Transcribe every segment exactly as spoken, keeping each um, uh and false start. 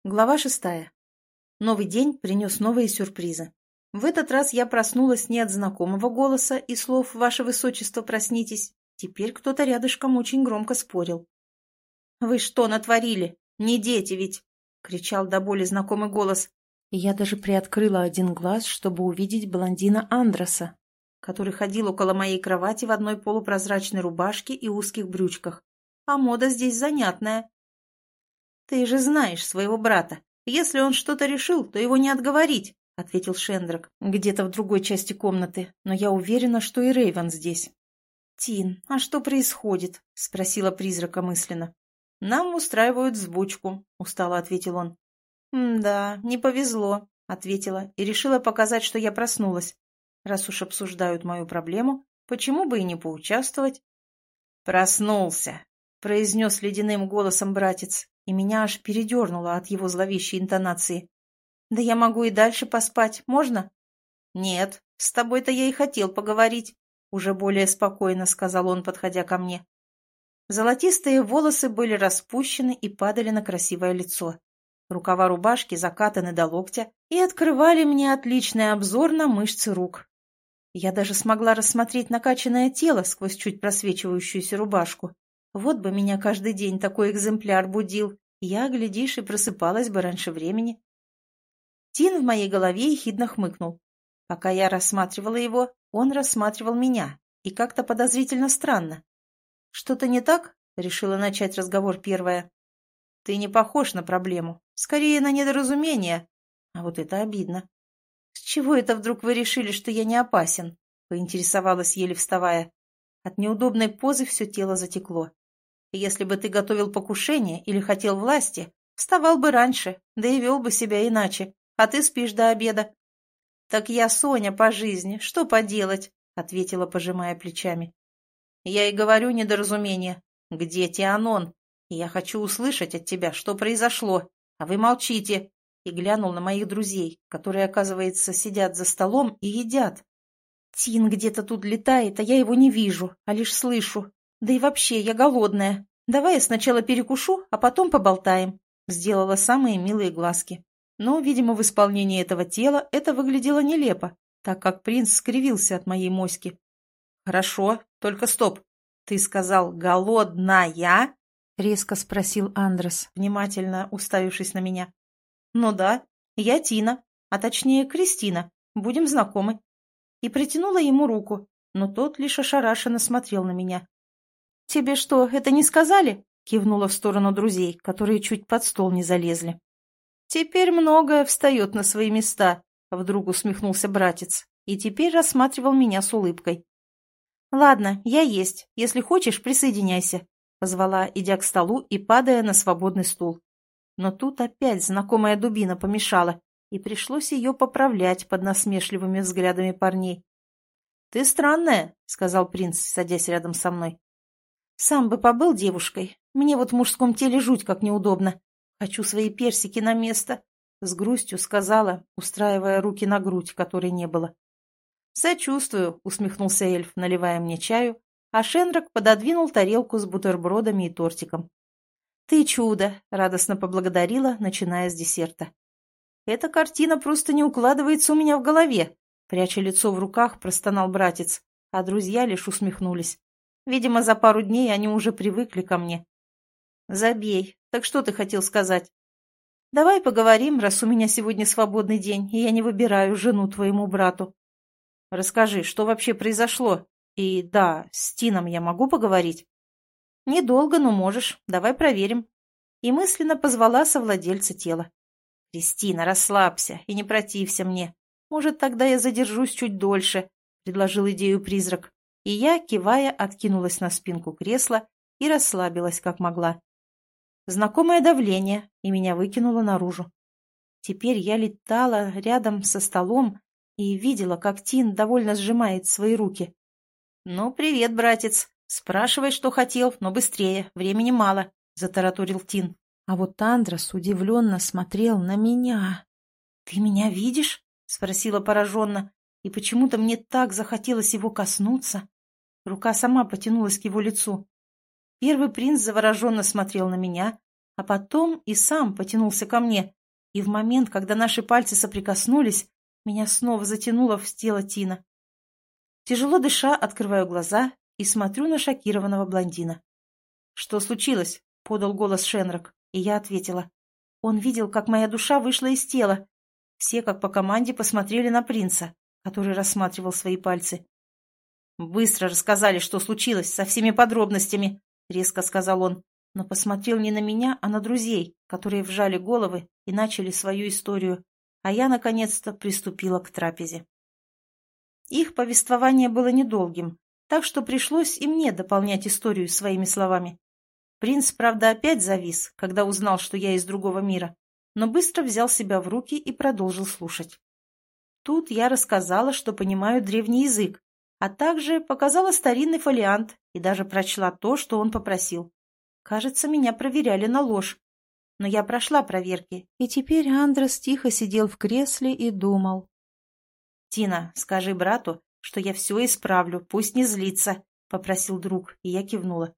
Глава шестая. Новый день принес новые сюрпризы. В этот раз я проснулась не от знакомого голоса и слов «Ваше Высочество, проснитесь». Теперь кто-то рядышком очень громко спорил. «Вы что натворили? Не дети ведь!» — кричал до боли знакомый голос. И я даже приоткрыла один глаз, чтобы увидеть блондина Андреса, который ходил около моей кровати в одной полупрозрачной рубашке и узких брючках. А мода здесь занятная. «Ты же знаешь своего брата. Если он что-то решил, то его не отговорить», — ответил Шендрак где-то в другой части комнаты, но я уверена, что и Рейвен здесь. «Тин, а что происходит?» — спросила призрака мысленно. «Нам устраивают взбучку», — устало ответил он. «Да, не повезло», — ответила и решила показать, что я проснулась. Раз уж обсуждают мою проблему, почему бы и не поучаствовать? «Проснулся», — произнес ледяным голосом братец, и меня аж передернуло от его зловещей интонации. «Да я могу и дальше поспать, можно?» «Нет, с тобой-то я и хотел поговорить», — уже более спокойно сказал он, подходя ко мне. Золотистые волосы были распущены и падали на красивое лицо. Рукава рубашки закатаны до локтя и открывали мне отличный обзор на мышцы рук. Я даже смогла рассмотреть накачанное тело сквозь чуть просвечивающуюся рубашку. Вот бы меня каждый день такой экземпляр будил, я, глядишь, и просыпалась бы раньше времени. Тин в моей голове ехидно хмыкнул. Пока я рассматривала его, он рассматривал меня, и как-то подозрительно странно. «Что-то не так?» — решила начать разговор первая. «Ты не похож на проблему, скорее на недоразумение. А вот это обидно. С чего это вдруг вы решили, что я не опасен?» — поинтересовалась, еле вставая. От неудобной позы все тело затекло. «Если бы ты готовил покушение или хотел власти, вставал бы раньше, да и вел бы себя иначе, а ты спишь до обеда». «Так я Соня по жизни, что поделать?» — ответила, пожимая плечами. «Я и говорю недоразумение. Где Тианон? Я хочу услышать от тебя, что произошло, а вы молчите», и глянул на моих друзей, которые, оказывается, сидят за столом и едят. «Тин где-то тут летает, а я его не вижу, а лишь слышу. Да и вообще, я голодная. Давай я сначала перекушу, а потом поболтаем», — сделала самые милые глазки. Но, видимо, в исполнении этого тела это выглядело нелепо, так как принц скривился от моей моськи. «Хорошо, только стоп. Ты сказал «голодная»?» — резко спросил Андрес, внимательно уставившись на меня. «Ну да, я Тина, а точнее Кристина. Будем знакомы». И протянула ему руку, но тот лишь ошарашенно смотрел на меня. «Тебе что, это не сказали?» — кивнула в сторону друзей, которые чуть под стол не залезли. «Теперь многое встает на свои места», — вдруг усмехнулся братец, и теперь рассматривал меня с улыбкой. «Ладно, я есть. Если хочешь, присоединяйся», — позвала, идя к столу и падая на свободный стул. Но тут опять знакомая дубина помешала, и пришлось ее поправлять под насмешливыми взглядами парней. «Ты странная», — сказал принц, садясь рядом со мной. «Сам бы побыл девушкой. Мне вот в мужском теле жуть как неудобно. Хочу свои персики на место», — с грустью сказала, устраивая руки на грудь, которой не было. «Сочувствую», — усмехнулся эльф, наливая мне чаю, а Шендрак пододвинул тарелку с бутербродами и тортиком. «Ты чудо!» — радостно поблагодарила, начиная с десерта. «Эта картина просто не укладывается у меня в голове», — пряча лицо в руках, простонал братец, а друзья лишь усмехнулись. Видимо, за пару дней они уже привыкли ко мне. «Забей. Так что ты хотел сказать?» «Давай поговорим, раз у меня сегодня свободный день, и я не выбираю жену твоему брату». «Расскажи, что вообще произошло? И да, с Тином я могу поговорить?» «Недолго, но можешь. Давай проверим». И мысленно позвала совладельца тела. «Кристина, расслабься и не протився мне. Может, тогда я задержусь чуть дольше», — предложил идею призрак. И я, кивая, откинулась на спинку кресла и расслабилась, как могла. Знакомое давление, и меня выкинуло наружу. Теперь я летала рядом со столом и видела, как Тин довольно сжимает свои руки. «Ну, привет, братец. Спрашивай, что хотел, но быстрее, времени мало», — затараторил Тин. А вот Андрес удивленно смотрел на меня. «Ты меня видишь?» — спросила пораженно, и почему-то мне так захотелось его коснуться. Рука сама потянулась к его лицу. Первый принц завороженно смотрел на меня, а потом и сам потянулся ко мне, и в момент, когда наши пальцы соприкоснулись, меня снова затянуло в тело Тина. Тяжело дыша, открываю глаза и смотрю на шокированного блондина. «Что случилось?» — подал голос Шенрак, и я ответила. Он видел, как моя душа вышла из тела. Все, как по команде, посмотрели на принца, который рассматривал свои пальцы. «Быстро рассказали, что случилось, со всеми подробностями», — резко сказал он, но посмотрел не на меня, а на друзей, которые вжали головы и начали свою историю, а я, наконец-то, приступила к трапезе. Их повествование было недолгим, так что пришлось и мне дополнять историю своими словами. Принц, правда, опять завис, когда узнал, что я из другого мира, но быстро взял себя в руки и продолжил слушать. Тут я рассказала, что понимаю древний язык, а также показала старинный фолиант и даже прочла то, что он попросил. Кажется, меня проверяли на ложь. Но я прошла проверки, и теперь Андрес тихо сидел в кресле и думал. «Тина, скажи брату, что я все исправлю, пусть не злится», — попросил друг, и я кивнула.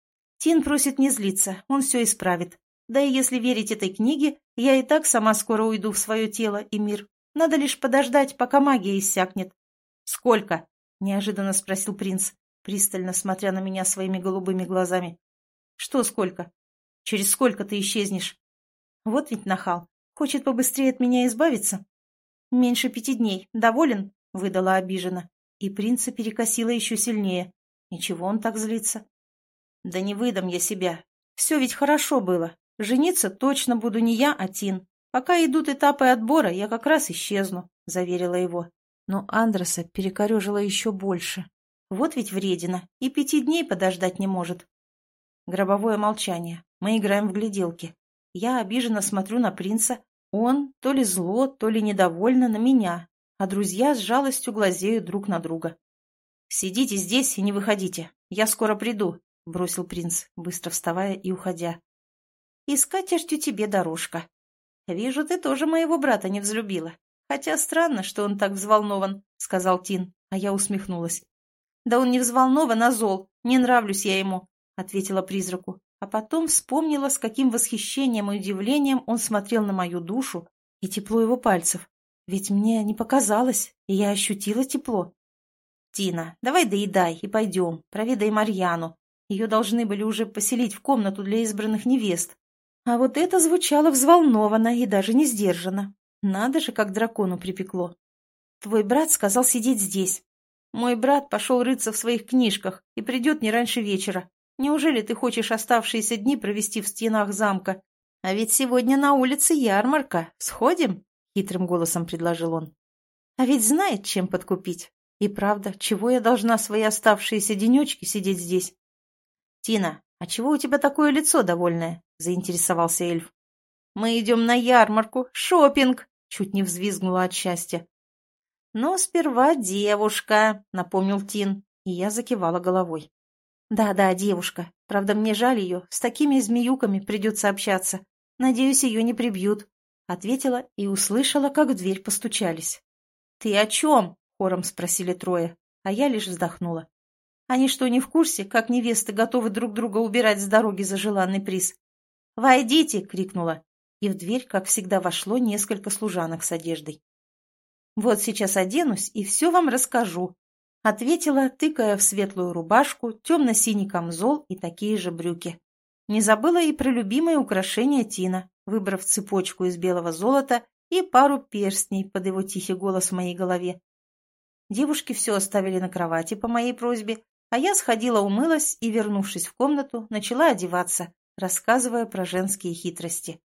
Тин просит не злиться, он все исправит. Да и если верить этой книге, я и так сама скоро уйду в свое тело и мир. Надо лишь подождать, пока магия иссякнет. «Сколько?» — неожиданно спросил принц, пристально смотря на меня своими голубыми глазами. «Что сколько? Через сколько ты исчезнешь?» Вот ведь нахал. Хочет побыстрее от меня избавиться. «Меньше пяти дней. Доволен?» — выдала обиженно. И принца перекосило еще сильнее. Ничего он так злится. «Да не выдам я себя. Все ведь хорошо было. Жениться точно буду не я, а Тин. Пока идут этапы отбора, я как раз исчезну», — заверила его. Но Андреса перекорежило еще больше. Вот ведь вредина. И пяти дней подождать не может. Гробовое молчание. Мы играем в гляделки. Я обиженно смотрю на принца. Он то ли зло, то ли недовольно на меня, а друзья с жалостью глазеют друг на друга. «Сидите здесь и не выходите. Я скоро приду», — бросил принц, быстро вставая и уходя. «И с катертью тебе дорожка. Вижу, ты тоже моего брата не взлюбила. Хотя странно, что он так взволнован», — сказал Тин, а я усмехнулась. «Да он не взволнован, а зол. Не нравлюсь я ему», — ответила призраку, а потом вспомнила, с каким восхищением и удивлением он смотрел на мою душу и тепло его пальцев. Ведь мне не показалось, и я ощутила тепло. «Тина, давай доедай и пойдем, проведай Марьяну. Ее должны были уже поселить в комнату для избранных невест». А вот это звучало взволнованно и даже не сдержанно. Надо же, как дракону припекло. «Твой брат сказал сидеть здесь. Мой брат пошел рыться в своих книжках и придет не раньше вечера. Неужели ты хочешь оставшиеся дни провести в стенах замка? А ведь сегодня на улице ярмарка. Сходим?» — хитрым голосом предложил он. «А ведь знает, чем подкупить. И правда, чего я должна свои оставшиеся денечки сидеть здесь?» «Тина, а чего у тебя такое лицо довольное?» — заинтересовался эльф. «Мы идем на ярмарку, шопинг!» — чуть не взвизгнула от счастья. «Но сперва девушка», — напомнил Тин, и я закивала головой. «Да-да, девушка. Правда, мне жаль ее. С такими змеюками придется общаться. Надеюсь, ее не прибьют», — ответила и услышала, как в дверь постучались. «Ты о чем?» — хором спросили трое, а я лишь вздохнула. «Они что, не в курсе, как невесты готовы друг друга убирать с дороги за желанный приз?» «Войдите!» — крикнула, и в дверь, как всегда, вошло несколько служанок с одеждой. «Вот сейчас оденусь и все вам расскажу», — ответила, тыкая в светлую рубашку, темно-синий камзол и такие же брюки. Не забыла и про любимое украшение Тина, выбрав цепочку из белого золота и пару перстней под его тихий голос в моей голове. Девушки все оставили на кровати по моей просьбе, а я сходила умылась и, вернувшись в комнату, начала одеваться, рассказывая про женские хитрости.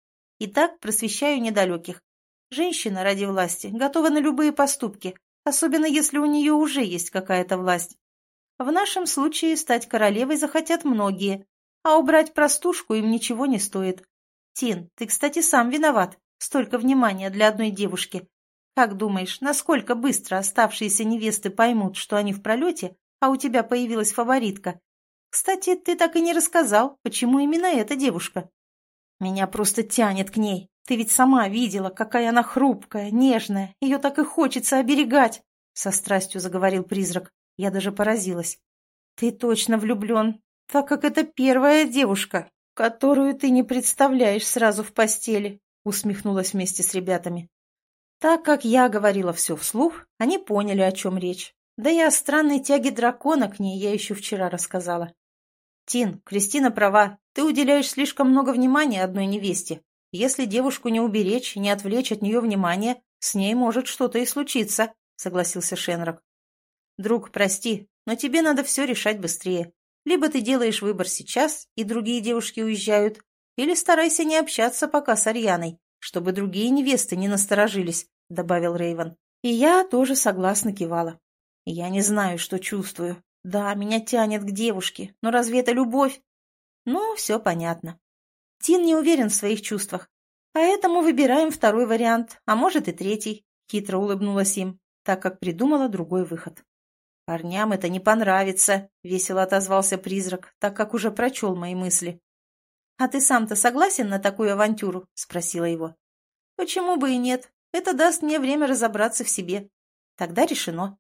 Итак, просвещаю недалеких. Женщина ради власти готова на любые поступки, особенно если у нее уже есть какая-то власть. В нашем случае стать королевой захотят многие, а убрать простушку им ничего не стоит. Тин, ты, кстати, сам виноват. Столько внимания для одной девушки. Как думаешь, насколько быстро оставшиеся невесты поймут, что они в пролете, а у тебя появилась фаворитка? Кстати, ты так и не рассказал, почему именно эта девушка. Меня просто тянет к ней. Ты ведь сама видела, какая она хрупкая, нежная. Ее так и хочется оберегать, — со страстью заговорил призрак. Я даже поразилась. Ты точно влюблен, так как это первая девушка. которую ты не представляешь сразу в постели», — усмехнулась вместе с ребятами. Так как я говорила все вслух, они поняли, о чем речь. Да и о странной тяге дракона к ней я еще вчера рассказала. «Тин, Кристина права, ты уделяешь слишком много внимания одной невесте. Если девушку не уберечь, не отвлечь от нее внимание, с ней может что-то и случиться», — согласился Шенрак. «Друг, прости, но тебе надо все решать быстрее. Либо ты делаешь выбор сейчас, и другие девушки уезжают, или старайся не общаться пока с Арьяной, чтобы другие невесты не насторожились», — добавил Рейвен. И я тоже согласно кивала. «Я не знаю, что чувствую. Да, меня тянет к девушке, но разве это любовь?» «Ну, все понятно. Тин не уверен в своих чувствах, поэтому выбираем второй вариант, а может и третий», — хитро улыбнулась им, так как придумала другой выход. «Парням это не понравится», — весело отозвался призрак, так как уже прочел мои мысли. «А ты сам-то согласен на такую авантюру?» — спросила его. «Почему бы и нет? Это даст мне время разобраться в себе. Тогда решено».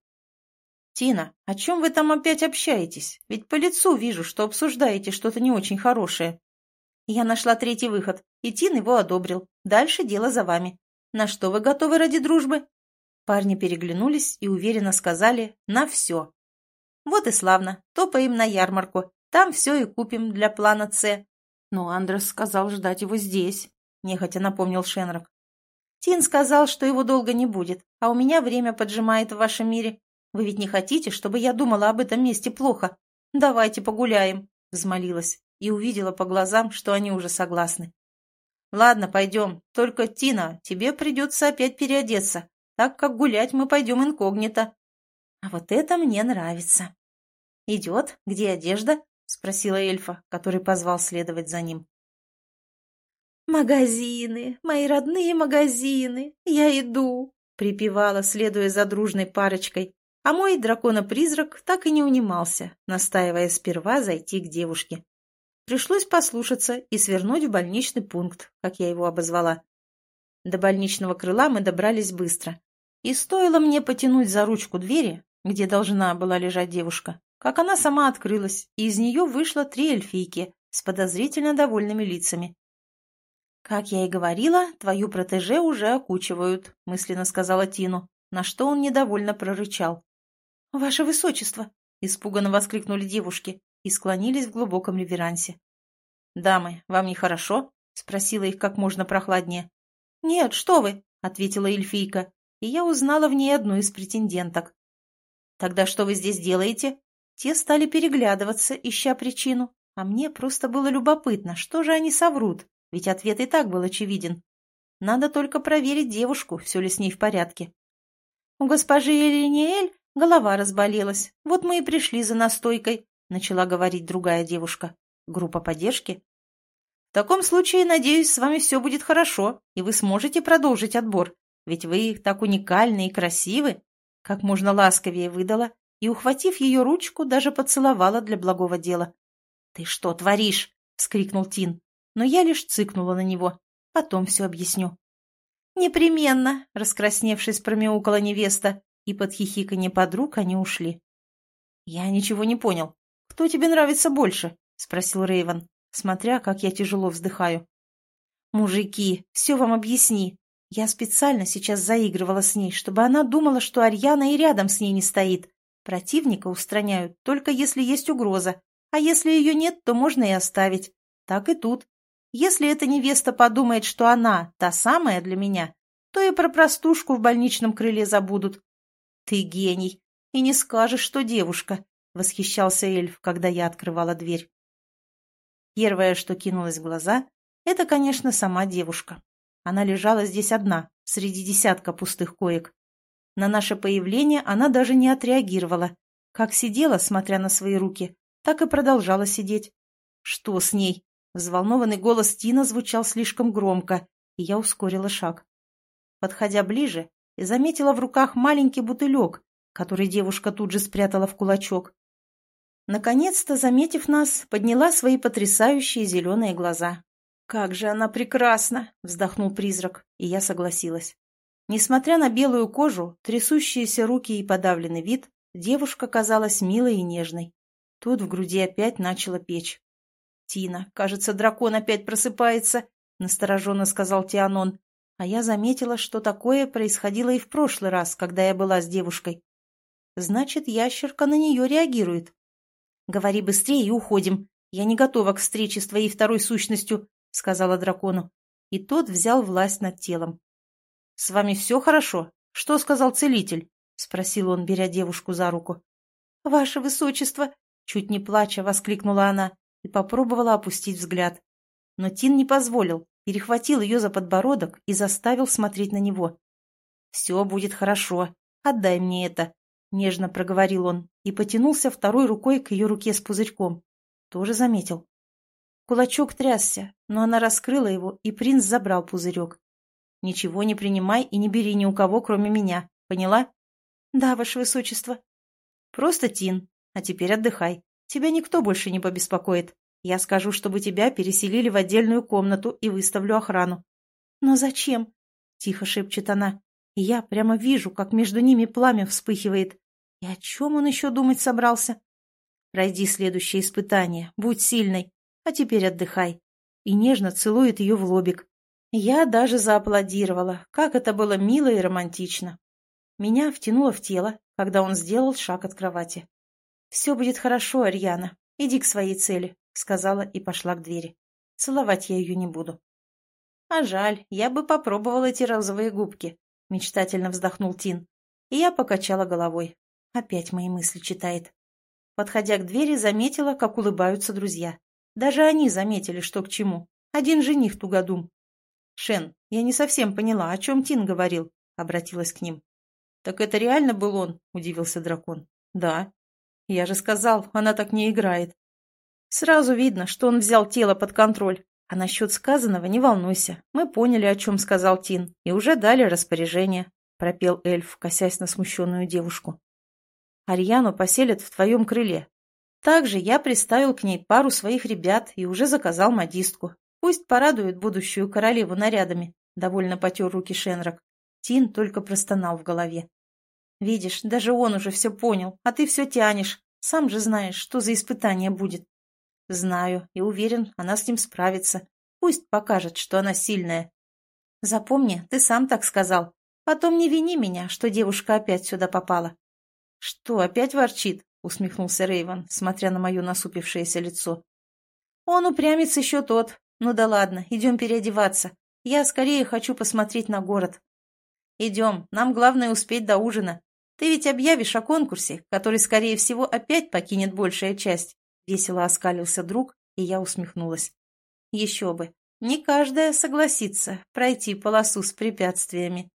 «Тина, о чем вы там опять общаетесь? Ведь по лицу вижу, что обсуждаете что-то не очень хорошее». «Я нашла третий выход, и Тин его одобрил. Дальше дело за вами. На что вы готовы ради дружбы?» Парни переглянулись и уверенно сказали «на все». «Вот и славно. Топаем на ярмарку. Там все и купим для плана С». «Но Андрес сказал ждать его здесь», — нехотя напомнил Шенрак. «Тин сказал, что его долго не будет, а у меня время поджимает в вашем мире. Вы ведь не хотите, чтобы я думала об этом месте плохо? Давайте погуляем», — взмолилась и увидела по глазам, что они уже согласны. «Ладно, пойдем. Только, Тина, тебе придется опять переодеться, так как гулять мы пойдем инкогнито». «А вот это мне нравится». «Идет? Где одежда?» — спросила эльфа, который позвал следовать за ним. «Магазины, мои родные магазины, я иду», — припевала, следуя за дружной парочкой, а мой дракона-призрак так и не унимался, настаивая сперва зайти к девушке. Пришлось послушаться и свернуть в больничный пункт, как я его обозвала. До больничного крыла мы добрались быстро, и стоило мне потянуть за ручку двери, где должна была лежать девушка, как она сама открылась, и из нее вышло три эльфийки с подозрительно довольными лицами. «Как я и говорила, твою протеже уже окучивают», — мысленно сказала Тину, на что он недовольно прорычал. «Ваше высочество!» — испуганно воскликнули девушки и склонились в глубоком реверансе. «Дамы, вам нехорошо?» — спросила их как можно прохладнее. «Нет, что вы!» — ответила эльфийка, и я узнала в ней одну из претенденток. «Тогда что вы здесь делаете?» Те стали переглядываться, ища причину, а мне просто было любопытно, что же они соврут, ведь ответ и так был очевиден. Надо только проверить девушку, все ли с ней в порядке. «У госпожи Элиниэль голова разболелась, вот мы и пришли за настойкой», — начала говорить другая девушка. Группа поддержки. «В таком случае, надеюсь, с вами все будет хорошо, и вы сможете продолжить отбор, ведь вы так уникальны и красивы», — как можно ласковее выдала, и, ухватив ее ручку, даже поцеловала для благого дела. «Ты что творишь?» — вскрикнул Тин, но я лишь цыкнула на него. «Потом все объясню». «Непременно!» — раскрасневшись, промяукала невеста, и под хихиканье подруг они ушли. «Я ничего не понял. Кто тебе нравится больше?» — спросил Рейвен, смотря, как я тяжело вздыхаю. «Мужики, все вам объясни. Я специально сейчас заигрывала с ней, чтобы она думала, что Арьяна и рядом с ней не стоит. Противника устраняют, только если есть угроза, а если ее нет, то можно и оставить. Так и тут. Если эта невеста подумает, что она та самая для меня, то и про простушку в больничном крыле забудут». «Ты гений, и не скажешь, что девушка», — восхищался эльф, когда я открывала дверь. Первое, что кинулось в глаза, это, конечно, сама девушка. Она лежала здесь одна, среди десятка пустых коек. На наше появление она даже не отреагировала. Как сидела, смотря на свои руки, так и продолжала сидеть. «Что с ней?» Взволнованный голос Тина звучал слишком громко, и я ускорила шаг. Подходя ближе, я заметила в руках маленький бутылек, который девушка тут же спрятала в кулачок. Наконец-то, заметив нас, подняла свои потрясающие зеленые глаза. «Как же она прекрасна!» — вздохнул призрак, и я согласилась. Несмотря на белую кожу, трясущиеся руки и подавленный вид, девушка казалась милой и нежной. Тут в груди опять начала печь. «Тина, кажется, дракон опять просыпается», — настороженно сказал Тианон. А я заметила, что такое происходило и в прошлый раз, когда я была с девушкой. Значит, ящерка на нее реагирует. «Говори быстрее и уходим. Я не готова к встрече с твоей второй сущностью», — сказала дракону. И тот взял власть над телом. «С вами все хорошо? Что сказал целитель?» — спросил он, беря девушку за руку. «Ваше высочество!» — чуть не плача воскликнула она и попробовала опустить взгляд. Но Тин не позволил, перехватил ее за подбородок и заставил смотреть на него. «Все будет хорошо. Отдай мне это», — нежно проговорил он и потянулся второй рукой к ее руке с пузырьком. Тоже заметил. Кулачок трясся, но она раскрыла его, и принц забрал пузырек. «Ничего не принимай и не бери ни у кого, кроме меня. Поняла?» «Да, ваше высочество». «Просто Тин. А теперь отдыхай. Тебя никто больше не побеспокоит. Я скажу, чтобы тебя переселили в отдельную комнату и выставлю охрану». «Но зачем?» — тихо шепчет она. И я прямо вижу, как между ними пламя вспыхивает. И о чем он еще думать собрался? «Пройди следующее испытание, будь сильной, а теперь отдыхай». И нежно целует ее в лобик. Я даже зааплодировала, как это было мило и романтично. Меня втянуло в тело, когда он сделал шаг от кровати. «Все будет хорошо, Арьяна, иди к своей цели», — сказала и пошла к двери. Целовать я ее не буду. «А жаль, я бы попробовала эти розовые губки», — мечтательно вздохнул Тин. И я покачала головой. Опять мои мысли читает. Подходя к двери, заметила, как улыбаются друзья. Даже они заметили, что к чему. Один жених тугодум. «Шен, я не совсем поняла, о чем Тин говорил», — обратилась к ним. «Так это реально был он?» — удивился дракон. «Да». «Я же сказал, она так не играет». Сразу видно, что он взял тело под контроль. А насчет сказанного не волнуйся. Мы поняли, о чем сказал Тин, и уже дали распоряжение, — пропел эльф, косясь на смущенную девушку. «Арьяну поселят в твоем крыле. Также я приставил к ней пару своих ребят и уже заказал модистку. Пусть порадует будущую королеву нарядами», — довольно потер руки Шенрак. Тин только простонал в голове. «Видишь, даже он уже все понял, а ты все тянешь. Сам же знаешь, что за испытание будет». «Знаю и уверен, она с ним справится. Пусть покажет, что она сильная». «Запомни, ты сам так сказал. Потом не вини меня, что девушка опять сюда попала». «Что, опять ворчит?» — усмехнулся Рейвен, смотря на мое насупившееся лицо. «Он упрямец еще тот. Ну да ладно, идем переодеваться. Я скорее хочу посмотреть на город». «Идем, нам главное успеть до ужина. Ты ведь объявишь о конкурсе, который, скорее всего, опять покинет большая часть». Весело оскалился друг, и я усмехнулась. Еще бы, не каждая согласится пройти полосу с препятствиями.